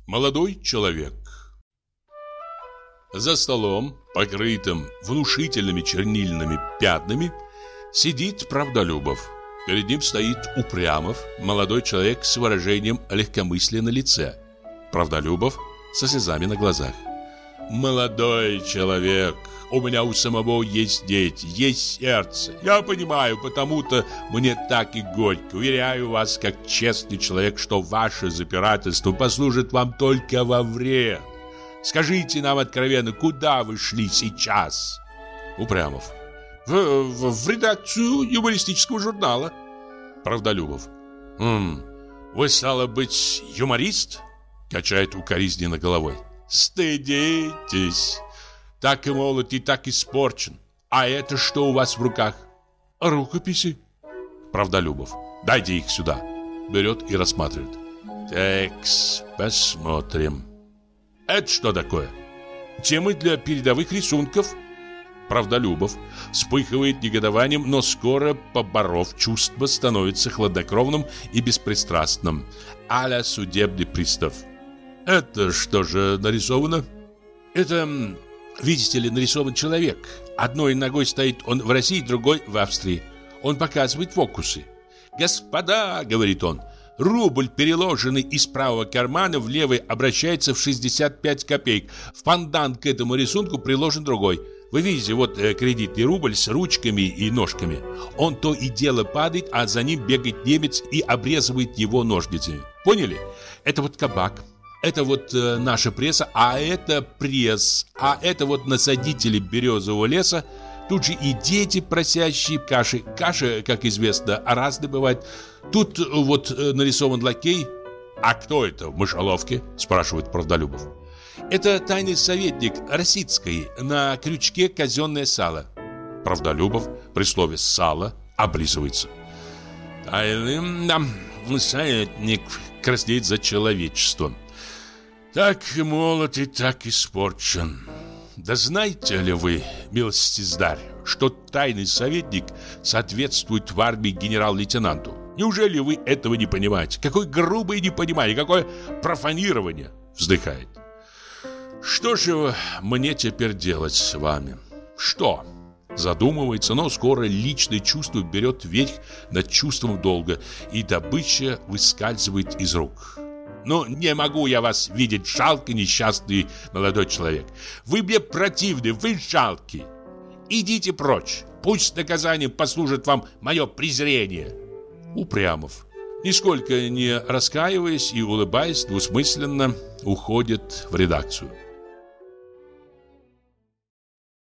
Молодой человек. За столом, покрытым внушительными чернильными пятнами, сидит Правдолюбов. Перед ним стоит Упрямов, молодой человек с выражением легкомыслия на лице. Правдолюбов со слезами на глазах. «Молодой человек, у меня у самого есть дети, есть сердце. Я понимаю, потому-то мне так и горько. Уверяю вас, как честный человек, что ваше запирательство послужит вам только во вред. Скажите нам откровенно, куда вы шли сейчас?» Упрямов. В редакцию юмористического журнала. Правдолюбов. Вы, стало быть, юморист? Качает укоризненно головой. Стыдитесь. Так и молод, и так испорчен. А это что у вас в руках? Рукописи. Правдолюбов. Дайте их сюда. Берет и рассматривает. Такс, посмотрим. Это что такое? Темы для передовых рисунков. Правдолюбов вспыхивает негодованием, но скоро, поборов чувство, становится хладнокровным и беспристрастным, а-ля судебный пристав. Это что же нарисовано? Это, видите ли, нарисован человек. Одной ногой стоит он в России, другой в Австрии. Он показывает фокусы. «Господа», — говорит он, — «рубль, переложенный из правого кармана в левый, обращается в 65 копеек. В пандан к этому рисунку приложен другой. Вы видите, вот кредитный рубль с ручками и ножками. Он то и дело падает, а за ним бегает немец и обрезывает его ножницами. Поняли? Это вот кабак. Это вот наша пресса, а это пресс. А это вот насадители березового леса. Тут же и дети, просящие каши. Каша, как известно, разная бывает. Тут вот нарисован лакей. «А кто это в мышеловке?» – спрашивает Правдолюбов. «Это тайный советник Росицкой, на крючке казенное сало». Правдолюбов при слове «сало» облизывается. «Тайный советник краснеет за человечество. Так молод и так испорчен. Да знаете ли вы, милостиздарь, что тайный советник соответствует в армии генерал-лейтенанту? Неужели вы этого не понимаете? Какое грубое непонимание, какое профанирование!» Вздыхает. «Что же мне теперь делать с вами?» «Что?» Задумывается, но скоро личное чувство берет верх над чувством долга, и добыча выскальзывает из рук. «Ну, не могу я вас видеть, жалкий, несчастный молодой человек. Вы мне противны, вы жалкий. Идите прочь, пусть наказанием послужит вам мое презрение». Упрямов, нисколько не раскаиваясь и улыбаясь, двусмысленно уходит в редакцию.